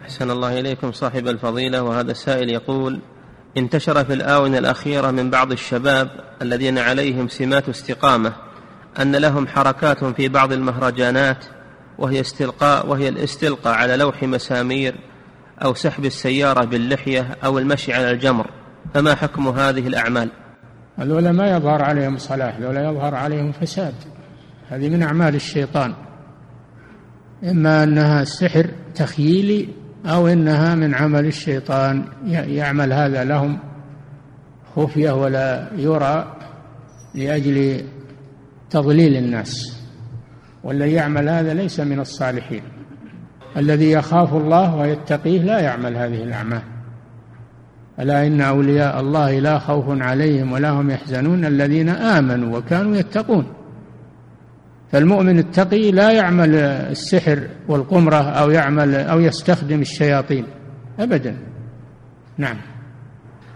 أحسن الله إليكم صاحب الفضيلة. وهذا السائل يقول: انتشر في الآونة الأخيرة من بعض الشباب الذين عليهم سمات استقامة أن لهم حركات في بعض المهرجانات وهي الاستلقاء على لوح مسامير أو سحب السيارة باللحية أو المشي على الجمر، فما حكم هذه الأعمال؟ هذولا ما يظهر عليهم صلاح، هذولا يظهر عليهم فساد، هذه من أعمال الشيطان، إما أنها سحر تخييلي أو إنها من عمل الشيطان يعمل هذا لهم خفية ولا يرى لأجل تضليل الناس، والذي يعمل هذا ليس من الصالحين. الذي يخاف الله ويتقيه لا يعمل هذه الأعمال. ألا إن أولياء الله لا خوف عليهم ولا هم يحزنون الذين آمنوا وكانوا يتقون. فالمؤمن التقي لا يعمل السحر والقمرة أو يستخدم الشياطين أبدا. نعم.